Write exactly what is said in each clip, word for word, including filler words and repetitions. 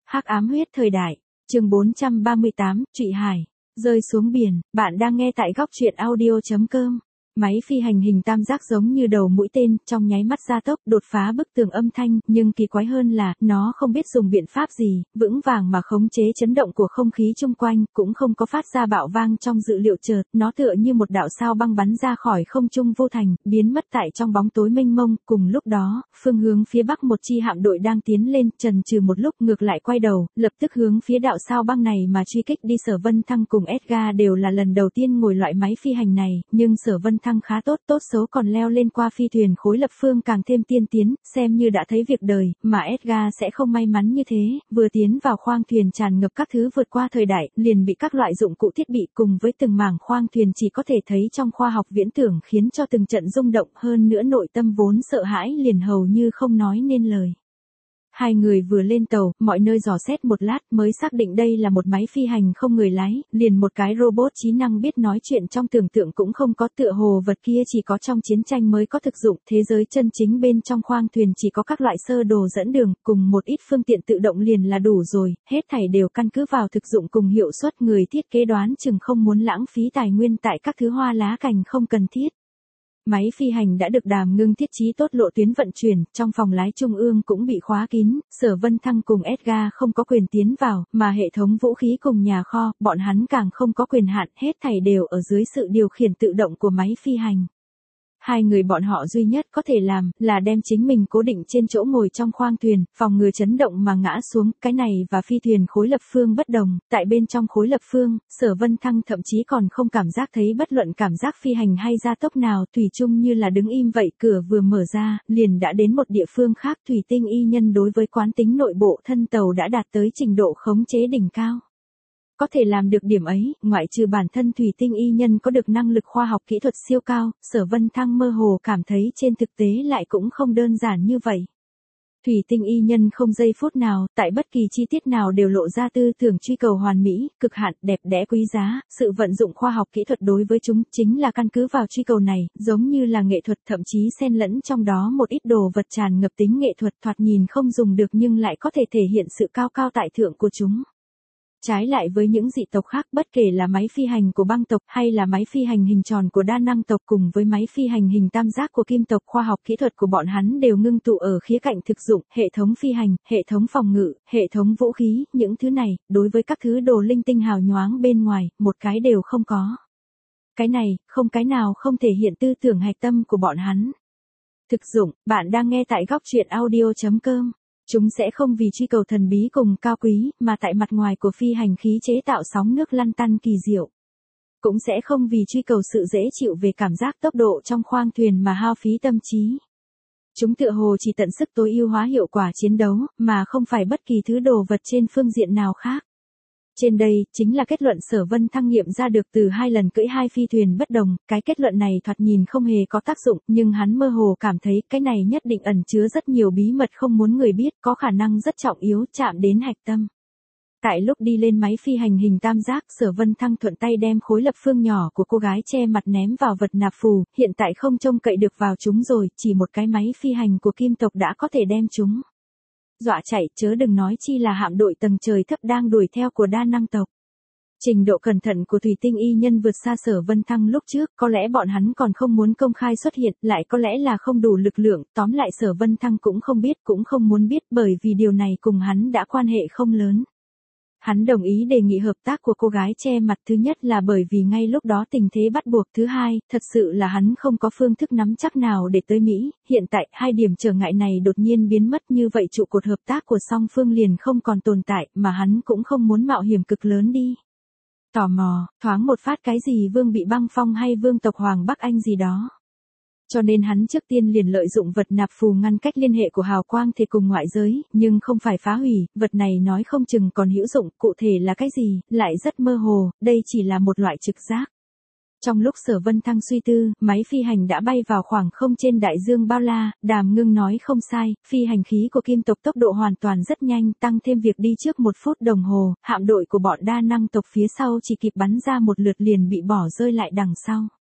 Hắc ám huyết thời đại, chương bốn trăm ba mươi tám, Trụy Hải, rơi xuống biển, bạn đang nghe tại góc truyện audio chấm com. Máy phi hành hình tam giác giống như đầu mũi tên, trong nháy mắt gia tốc, đột phá bức tường âm thanh, nhưng kỳ quái hơn là, nó không biết dùng biện pháp gì, vững vàng mà khống chế chấn động của không khí chung quanh, cũng không có phát ra bạo vang trong dự liệu chợt, nó tựa như một đạo sao băng bắn ra khỏi không trung vô thành, biến mất tại trong bóng tối mênh mông. Cùng lúc đó, phương hướng phía bắc một chi hạm đội đang tiến lên, chần chừ một lúc ngược lại quay đầu, lập tức hướng phía đạo sao băng này mà truy kích đi. Sở Vân Thăng cùng Edgar đều là lần đầu tiên ngồi loại máy phi hành này, nhưng Sở Vân Thăng khá tốt, tốt xấu còn leo lên qua phi thuyền khối lập phương càng thêm tiên tiến, xem như đã thấy việc đời, mà Edgar sẽ không may mắn như thế, vừa tiến vào khoang thuyền tràn ngập các thứ vượt qua thời đại, liền bị các loại dụng cụ thiết bị cùng với từng mảng khoang thuyền chỉ có thể thấy trong khoa học viễn tưởng khiến cho từng trận rung động, hơn nữa nội tâm vốn sợ hãi liền hầu như không nói nên lời. Hai người vừa lên tàu, mọi nơi dò xét một lát mới xác định đây là một máy phi hành không người lái, liền một cái robot trí năng biết nói chuyện trong tưởng tượng cũng không có, tựa hồ vật kia chỉ có trong chiến tranh mới có thực dụng, thế giới chân chính bên trong khoang thuyền chỉ có các loại sơ đồ dẫn đường, cùng một ít phương tiện tự động liền là đủ rồi, hết thảy đều căn cứ vào thực dụng cùng hiệu suất, người thiết kế đoán chừng không muốn lãng phí tài nguyên tại các thứ hoa lá cành không cần thiết. Máy phi hành đã được Đàm Ngưng thiết trí tốt lộ tuyến vận chuyển, trong phòng lái trung ương cũng bị khóa kín, Sở Vân Thăng cùng Edgar không có quyền tiến vào, mà hệ thống vũ khí cùng nhà kho, bọn hắn càng không có quyền hạn, hết thảy đều ở dưới sự điều khiển tự động của máy phi hành. Hai người bọn họ duy nhất có thể làm, là đem chính mình cố định trên chỗ ngồi trong khoang thuyền, phòng ngừa chấn động mà ngã xuống, cái này và phi thuyền khối lập phương bất đồng, tại bên trong khối lập phương, Sở Vân Thăng thậm chí còn không cảm giác thấy bất luận cảm giác phi hành hay gia tốc nào, thủy chung như là đứng im vậy, cửa vừa mở ra, liền đã đến một địa phương khác. Thủy Tinh Y Nhân đối với quán tính nội bộ thân tàu đã đạt tới trình độ khống chế đỉnh cao. Có thể làm được điểm ấy, ngoại trừ bản thân Thủy Tinh Y Nhân có được năng lực khoa học kỹ thuật siêu cao, Sở Vân Thăng mơ hồ cảm thấy trên thực tế lại cũng không đơn giản như vậy. Thủy Tinh Y Nhân không giây phút nào, tại bất kỳ chi tiết nào đều lộ ra tư tưởng truy cầu hoàn mỹ, cực hạn, đẹp đẽ quý giá, sự vận dụng khoa học kỹ thuật đối với chúng chính là căn cứ vào truy cầu này, giống như là nghệ thuật, thậm chí xen lẫn trong đó một ít đồ vật tràn ngập tính nghệ thuật, thoạt nhìn không dùng được nhưng lại có thể thể hiện sự cao cao tại thượng của chúng. Trái lại với những dị tộc khác, bất kể là máy phi hành của băng tộc hay là máy phi hành hình tròn của đa năng tộc cùng với máy phi hành hình tam giác của kim tộc, khoa học kỹ thuật của bọn hắn đều ngưng tụ ở khía cạnh thực dụng, hệ thống phi hành, hệ thống phòng ngự, hệ thống vũ khí, những thứ này, đối với các thứ đồ linh tinh hào nhoáng bên ngoài, một cái đều không có. Cái này, không cái nào không thể hiện tư tưởng hạch tâm của bọn hắn. Thực dụng, bạn đang nghe tại góc truyện audio chấm com. Chúng sẽ không vì truy cầu thần bí cùng cao quý, mà tại mặt ngoài của phi hành khí chế tạo sóng nước lăn tăn kỳ diệu. Cũng sẽ không vì truy cầu sự dễ chịu về cảm giác tốc độ trong khoang thuyền mà hao phí tâm trí. Chúng tựa hồ chỉ tận sức tối ưu hóa hiệu quả chiến đấu, mà không phải bất kỳ thứ đồ vật trên phương diện nào khác. Trên đây, chính là kết luận Sở Vân Thăng nghiệm ra được từ hai lần cưỡi hai phi thuyền bất đồng, cái kết luận này thoạt nhìn không hề có tác dụng, nhưng hắn mơ hồ cảm thấy cái này nhất định ẩn chứa rất nhiều bí mật không muốn người biết, có khả năng rất trọng yếu, chạm đến hạch tâm. Tại lúc đi lên máy phi hành hình tam giác, Sở Vân Thăng thuận tay đem khối lập phương nhỏ của cô gái che mặt ném vào vật nạp phù, hiện tại không trông cậy được vào chúng rồi, chỉ một cái máy phi hành của kim tộc đã có thể đem chúng dọa chạy, chớ đừng nói chi là hạm đội tầng trời thấp đang đuổi theo của đa năng tộc. Trình độ cẩn thận của Thủy Tinh Y Nhân vượt xa Sở Vân Thăng lúc trước, có lẽ bọn hắn còn không muốn công khai xuất hiện, lại có lẽ là không đủ lực lượng, tóm lại Sở Vân Thăng cũng không biết, cũng không muốn biết, bởi vì điều này cùng hắn đã quan hệ không lớn. Hắn đồng ý đề nghị hợp tác của cô gái che mặt, thứ nhất là bởi vì ngay lúc đó tình thế bắt buộc, thứ hai, thật sự là hắn không có phương thức nắm chắc nào để tới Mỹ, hiện tại hai điểm trở ngại này đột nhiên biến mất, như vậy trụ cột hợp tác của song phương liền không còn tồn tại, mà hắn cũng không muốn mạo hiểm cực lớn đi. Tò mò, thoáng một phát cái gì Vương Bị Băng Phong hay Vương tộc Hoàng Bắc Anh gì đó. Cho nên hắn trước tiên liền lợi dụng vật nạp phù ngăn cách liên hệ của hào quang thể cùng ngoại giới, nhưng không phải phá hủy, vật này nói không chừng còn hữu dụng, cụ thể là cái gì, lại rất mơ hồ, đây chỉ là một loại trực giác. Trong lúc Sở Vân Thăng suy tư, máy phi hành đã bay vào khoảng không trên đại dương bao la, Đàm Ngưng nói không sai, phi hành khí của kim tộc tốc độ hoàn toàn rất nhanh, tăng thêm việc đi trước một phút đồng hồ, hạm đội của bọn đa năng tộc phía sau chỉ kịp bắn ra một lượt liền bị bỏ rơi lại đằng sau.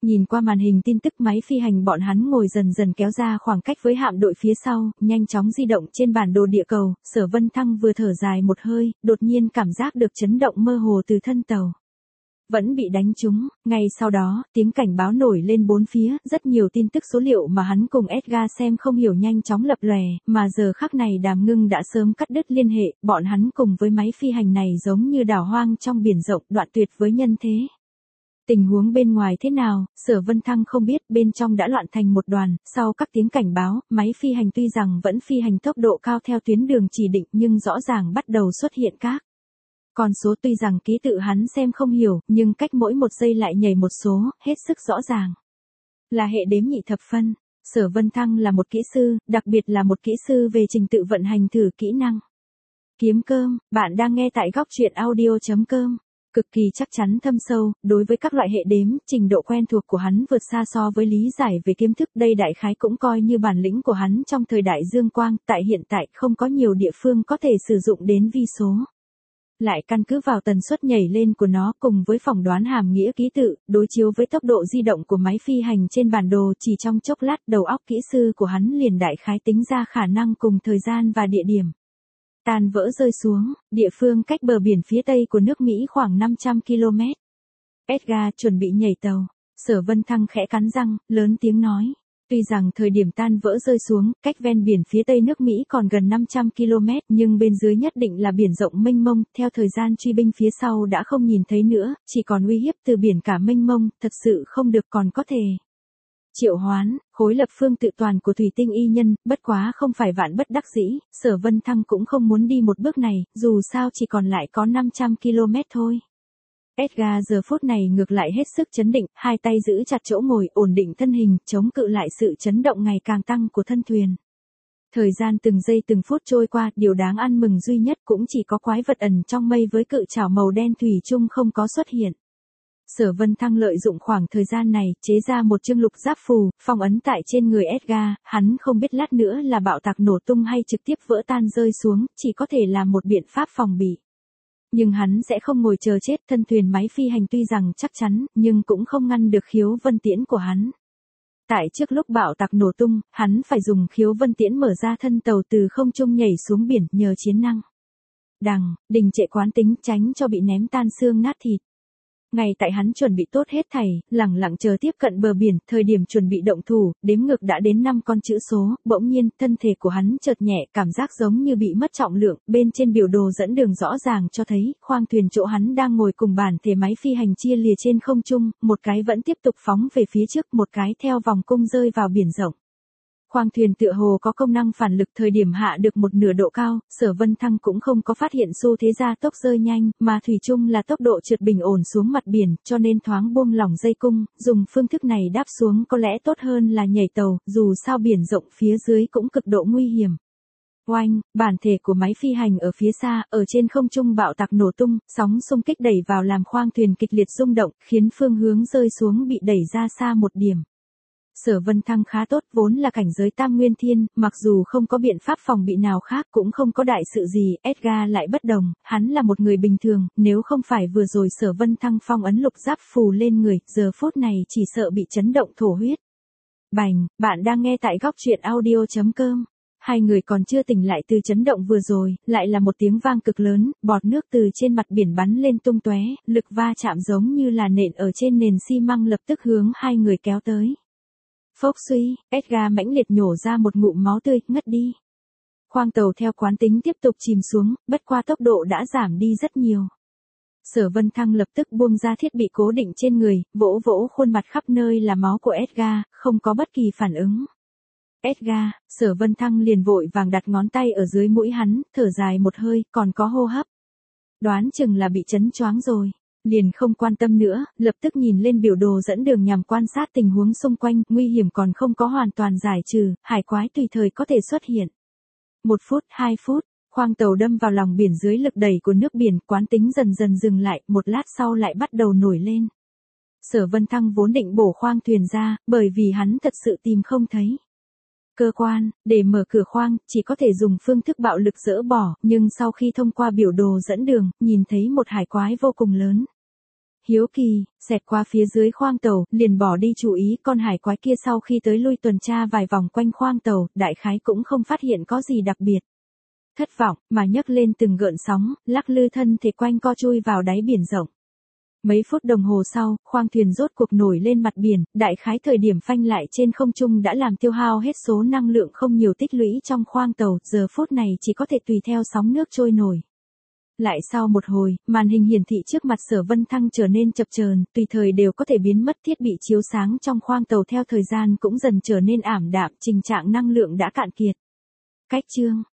Nhìn qua màn hình tin tức máy phi hành bọn hắn ngồi dần dần kéo ra khoảng cách với hạm đội phía sau, nhanh chóng di động trên bản đồ địa cầu, Sở Vân Thăng vừa thở dài một hơi, đột nhiên cảm giác được chấn động mơ hồ từ thân tàu. Vẫn bị đánh trúng, ngay sau đó, tiếng cảnh báo nổi lên bốn phía, rất nhiều tin tức số liệu mà hắn cùng Edgar xem không hiểu nhanh chóng lập lòe, mà giờ khắc này Đàm Ngưng đã sớm cắt đứt liên hệ, bọn hắn cùng với máy phi hành này giống như đảo hoang trong biển rộng, đoạn tuyệt với nhân thế. Tình huống bên ngoài thế nào, Sở Vân Thăng không biết, bên trong đã loạn thành một đoàn, sau các tiếng cảnh báo, máy phi hành tuy rằng vẫn phi hành tốc độ cao theo tuyến đường chỉ định nhưng rõ ràng bắt đầu xuất hiện các con số tuy rằng ký tự hắn xem không hiểu, nhưng cách mỗi một giây lại nhảy một số, hết sức rõ ràng. Là hệ đếm nhị thập phân, Sở Vân Thăng là một kỹ sư, đặc biệt là một kỹ sư về trình tự vận hành thử kỹ năng. Kiếm cơm, bạn đang nghe tại góc truyện audio chấm com. Cực kỳ chắc chắn thâm sâu, đối với các loại hệ đếm, trình độ quen thuộc của hắn vượt xa so với lý giải về kiến thức, đây đại khái cũng coi như bản lĩnh của hắn trong thời đại dương quang, tại hiện tại không có nhiều địa phương có thể sử dụng đến vi số. Lại căn cứ vào tần suất nhảy lên của nó cùng với phỏng đoán hàm nghĩa ký tự, đối chiếu với tốc độ di động của máy phi hành trên bản đồ, chỉ trong chốc lát đầu óc kỹ sư của hắn liền đại khái tính ra khả năng cùng thời gian và địa điểm. Tan vỡ rơi xuống, địa phương cách bờ biển phía tây của nước Mỹ khoảng năm trăm ki lô mét. Edgar chuẩn bị nhảy tàu. Sở Vân Thăng khẽ cắn răng, lớn tiếng nói. Tuy rằng thời điểm tan vỡ rơi xuống, cách ven biển phía tây nước Mỹ còn gần năm trăm ki lô mét, nhưng bên dưới nhất định là biển rộng mênh mông, theo thời gian truy binh phía sau đã không nhìn thấy nữa, chỉ còn uy hiếp từ biển cả mênh mông, thật sự không được còn có thể. Triệu hoán, khối lập phương tự toàn của thủy tinh y nhân, bất quá không phải vạn bất đắc dĩ, Sở Vân Thăng cũng không muốn đi một bước này, dù sao chỉ còn lại có năm trăm ki lô mét thôi. Edgar giờ phút này ngược lại hết sức chấn định, hai tay giữ chặt chỗ ngồi, ổn định thân hình, chống cự lại sự chấn động ngày càng tăng của thân thuyền. Thời gian từng giây từng phút trôi qua, điều đáng ăn mừng duy nhất cũng chỉ có quái vật ẩn trong mây với cự trảo màu đen thủy chung không có xuất hiện. Sở Vân Thăng lợi dụng khoảng thời gian này, chế ra một chương lục giáp phù, phong ấn tại trên người Edgar, hắn không biết lát nữa là bạo tạc nổ tung hay trực tiếp vỡ tan rơi xuống, chỉ có thể là một biện pháp phòng bị. Nhưng hắn sẽ không ngồi chờ chết, thân thuyền máy phi hành tuy rằng chắc chắn, nhưng cũng không ngăn được khiếu vân tiễn của hắn. Tại trước lúc bạo tạc nổ tung, hắn phải dùng khiếu vân tiễn mở ra thân tàu từ không trung nhảy xuống biển nhờ chiến năng đằng, đình trệ quán tính tránh cho bị ném tan xương nát thịt. Ngay tại hắn chuẩn bị tốt hết thảy, lẳng lặng chờ tiếp cận bờ biển, thời điểm chuẩn bị động thủ, đếm ngược đã đến năm con chữ số, bỗng nhiên, thân thể của hắn chợt nhẹ, cảm giác giống như bị mất trọng lượng, bên trên biểu đồ dẫn đường rõ ràng cho thấy, khoang thuyền chỗ hắn đang ngồi cùng bản thể máy phi hành chia lìa trên không trung, một cái vẫn tiếp tục phóng về phía trước, một cái theo vòng cung rơi vào biển rộng. Khoang thuyền tựa hồ có công năng phản lực, thời điểm hạ được một nửa độ cao, Sở Vân Thăng cũng không có phát hiện xu thế gia tốc rơi nhanh, mà thủy chung là tốc độ trượt bình ổn xuống mặt biển, cho nên thoáng buông lỏng dây cung, dùng phương thức này đáp xuống có lẽ tốt hơn là nhảy tàu, dù sao biển rộng phía dưới cũng cực độ nguy hiểm. Oanh, bản thể của máy phi hành ở phía xa, ở trên không trung bạo tạc nổ tung, sóng xung kích đẩy vào làm khoang thuyền kịch liệt rung động, khiến phương hướng rơi xuống bị đẩy ra xa một điểm. Sở Vân Thăng khá tốt, vốn là cảnh giới tam nguyên thiên, mặc dù không có biện pháp phòng bị nào khác cũng không có đại sự gì, Edgar lại bất đồng, hắn là một người bình thường, nếu không phải vừa rồi Sở Vân Thăng phong ấn lục giáp phù lên người, giờ phút này chỉ sợ bị chấn động thổ huyết. Bành, bạn đang nghe tại góc truyện audio chấm com. Hai người còn chưa tỉnh lại từ chấn động vừa rồi, lại là một tiếng vang cực lớn, bọt nước từ trên mặt biển bắn lên tung tóe, lực va chạm giống như là nện ở trên nền xi măng lập tức hướng hai người kéo tới. Phốc suy, Edgar mãnh liệt nhổ ra một ngụm máu tươi, ngất đi. Khoang tàu theo quán tính tiếp tục chìm xuống, bất qua tốc độ đã giảm đi rất nhiều. Sở Vân Thăng lập tức buông ra thiết bị cố định trên người, vỗ vỗ khuôn mặt khắp nơi là máu của Edgar, không có bất kỳ phản ứng. Edgar, Sở Vân Thăng liền vội vàng đặt ngón tay ở dưới mũi hắn, thở dài một hơi, còn có hô hấp. Đoán chừng là bị chấn choáng rồi. Liền không quan tâm nữa, lập tức nhìn lên biểu đồ dẫn đường nhằm quan sát tình huống xung quanh, nguy hiểm còn không có hoàn toàn giải trừ, hải quái tùy thời có thể xuất hiện. Một phút, hai phút, khoang tàu đâm vào lòng biển dưới lực đẩy của nước biển, quán tính dần dần dừng lại, một lát sau lại bắt đầu nổi lên. Sở Vân Thăng vốn định bổ khoang thuyền ra, bởi vì hắn thật sự tìm không thấy cơ quan, để mở cửa khoang, chỉ có thể dùng phương thức bạo lực dỡ bỏ, nhưng sau khi thông qua biểu đồ dẫn đường, nhìn thấy một hải quái vô cùng lớn. hiếu kỳ, xẹt qua phía dưới khoang tàu, liền bỏ đi chú ý con hải quái kia sau khi tới lui tuần tra vài vòng quanh khoang tàu, đại khái cũng không phát hiện có gì đặc biệt. Thất vọng, mà nhấc lên từng gợn sóng, lắc lư thân thể quanh co chui vào đáy biển rộng. Mấy phút đồng hồ sau, khoang thuyền rốt cuộc nổi lên mặt biển, đại khái thời điểm phanh lại trên không trung đã làm tiêu hao hết số năng lượng không nhiều tích lũy trong khoang tàu, giờ phút này chỉ có thể tùy theo sóng nước trôi nổi. Lại sau một hồi, màn hình hiển thị trước mặt Sở Vân Thăng trở nên chập chờn, tùy thời đều có thể biến mất, thiết bị chiếu sáng trong khoang tàu theo thời gian cũng dần trở nên ảm đạm, trình trạng năng lượng đã cạn kiệt. Cách chương